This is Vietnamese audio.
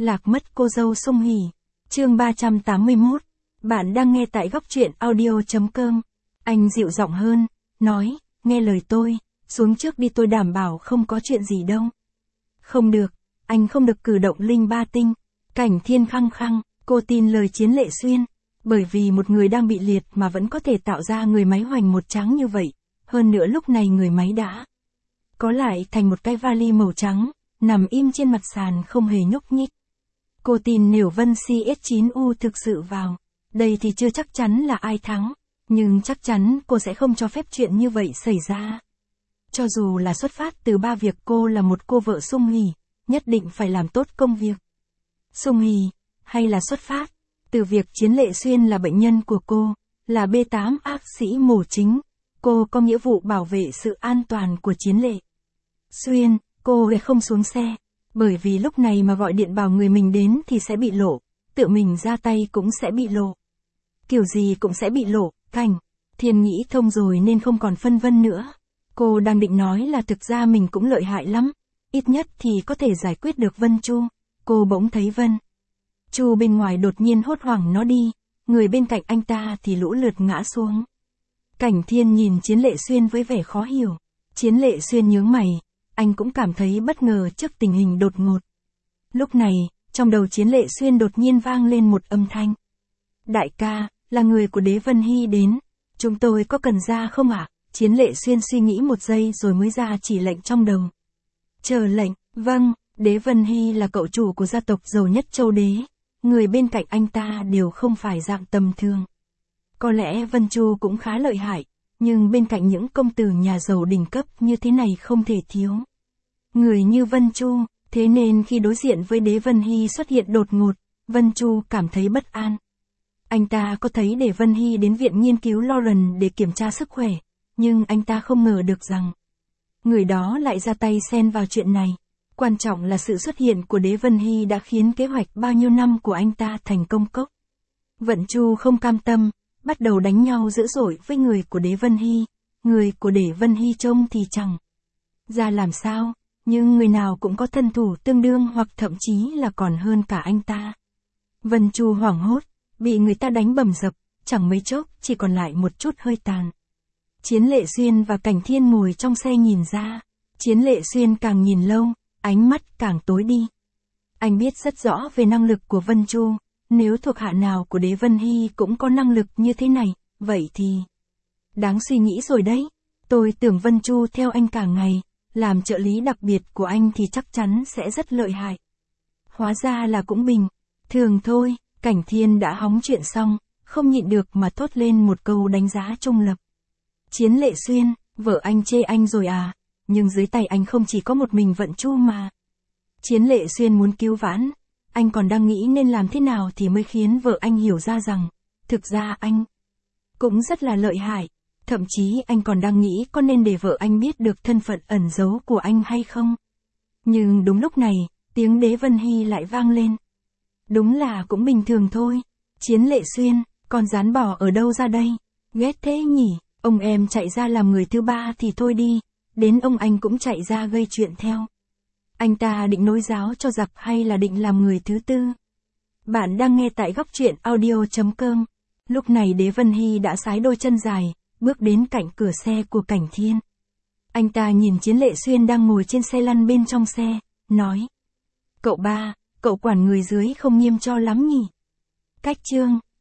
Lạc mất cô dâu Sung Hỉ. Chương 381. Bạn đang nghe tại góc truyện audio.com. Anh dịu giọng hơn, nói, nghe lời tôi, xuống trước đi, tôi đảm bảo không có chuyện gì đâu. Không được, anh không được cử động linh ba tinh. Cảnh Thiên khăng khăng, cô tin lời Chiến Lệ Xuyên. Bởi vì một người đang bị liệt mà vẫn có thể tạo ra người máy hoành một trắng như vậy. Hơn nữa lúc này người máy đã có lại thành một cái vali màu trắng, nằm im trên mặt sàn không hề nhúc nhích. Cô tin nếu Vân CS9U thực sự vào, đây thì chưa chắc chắn là ai thắng, nhưng chắc chắn cô sẽ không cho phép chuyện như vậy xảy ra. Cho dù là xuất phát từ ba việc, cô là một cô vợ Sung Hỉ, nhất định phải làm tốt công việc Sung Hỉ, hay là xuất phát từ việc Chiến Lệ Xuyên là bệnh nhân của cô, là B8 ác sĩ mổ chính, cô có nghĩa vụ bảo vệ sự an toàn của Chiến Lệ Xuyên. Cô không xuống xe, bởi vì lúc này mà gọi điện bảo người mình đến thì sẽ bị lộ, tự mình ra tay cũng sẽ bị lộ. Kiểu gì cũng sẽ bị lộ. Cảnh Thiên nghĩ thông rồi nên không còn phân vân nữa. Cô đang định nói là thực ra mình cũng lợi hại lắm, ít nhất thì có thể giải quyết được Vân Chu. Cô bỗng thấy Vân Chu bên ngoài đột nhiên hốt hoảng nó đi, người bên cạnh anh ta thì lũ lượt ngã xuống. Cảnh Thiên nhìn Chiến Lệ Xuyên với vẻ khó hiểu. Chiến Lệ Xuyên nhướng mày, anh cũng cảm thấy bất ngờ trước tình hình đột ngột. Lúc này, trong đầu Chiến Lệ Xuyên đột nhiên vang lên một âm thanh. Đại ca, là người của Đế Vân Hy đến, chúng tôi có cần ra không ạ? Chiến Lệ Xuyên suy nghĩ một giây rồi mới ra chỉ lệnh trong đầu. Chờ lệnh, vâng, Đế Vân Hy là cậu chủ của gia tộc giàu nhất châu Đế, người bên cạnh anh ta đều không phải dạng tầm thường. Có lẽ Vân Chu cũng khá lợi hại, nhưng bên cạnh những công tử nhà giàu đỉnh cấp như thế này không thể thiếu người như Vân Chu, thế nên khi đối diện với Đế Vân Hy xuất hiện đột ngột, Vân Chu cảm thấy bất an. Anh ta có thấy Đế Vân Hy đến viện nghiên cứu Lauren để kiểm tra sức khỏe, nhưng anh ta không ngờ được rằng người đó lại ra tay xen vào chuyện này. Quan trọng là sự xuất hiện của Đế Vân Hy đã khiến kế hoạch bao nhiêu năm của anh ta thành công cốc. Vân Chu không cam tâm, bắt đầu đánh nhau dữ dội với người của Đế Vân Hy. Người của Đế Vân Hy trông thì chẳng ra làm sao, nhưng người nào cũng có thân thủ tương đương hoặc thậm chí là còn hơn cả anh ta. Vân Chu hoảng hốt, bị người ta đánh bầm dập, chẳng mấy chốc chỉ còn lại một chút hơi tàn. Chiến Lệ Xuyên và Cảnh Thiên ngồi trong xe nhìn ra. Chiến Lệ Xuyên càng nhìn lâu, ánh mắt càng tối đi. Anh biết rất rõ về năng lực của Vân Chu, nếu thuộc hạ nào của Đế Vân Hy cũng có năng lực như thế này, vậy thì đáng suy nghĩ rồi đấy. Tôi tưởng Vân Chu theo anh cả ngày, làm trợ lý đặc biệt của anh thì chắc chắn sẽ rất lợi hại. Hóa ra là cũng bình thường thôi. Cảnh Thiên đã hóng chuyện xong, không nhịn được mà thốt lên một câu đánh giá trung lập. Chiến Lệ Xuyên, vợ anh chê anh rồi à, nhưng dưới tay anh không chỉ có một mình Vân Chu mà. Chiến Lệ Xuyên muốn cứu vãn, anh còn đang nghĩ nên làm thế nào thì mới khiến vợ anh hiểu ra rằng, thực ra anh cũng rất là lợi hại. Thậm chí anh còn đang nghĩ có nên để vợ anh biết được thân phận ẩn giấu của anh hay không. Nhưng đúng lúc này, tiếng Đế Vân Hy lại vang lên. Đúng là cũng bình thường thôi. Chiến Lệ Xuyên, con rán bò ở đâu ra đây? Ghét thế nhỉ, ông em chạy ra làm người thứ ba thì thôi đi, đến ông anh cũng chạy ra gây chuyện theo. Anh ta định nối giáo cho giặc hay là định làm người thứ tư? Bạn đang nghe tại góc truyện audio.com. Lúc này Đế Vân Hy đã sải đôi chân dài, bước đến cạnh cửa xe của Cảnh Thiên. Anh ta nhìn Chiến Lệ Xuyên đang ngồi trên xe lăn bên trong xe, nói. Cậu ba, cậu quản người dưới không nghiêm cho lắm nhỉ? Cách chương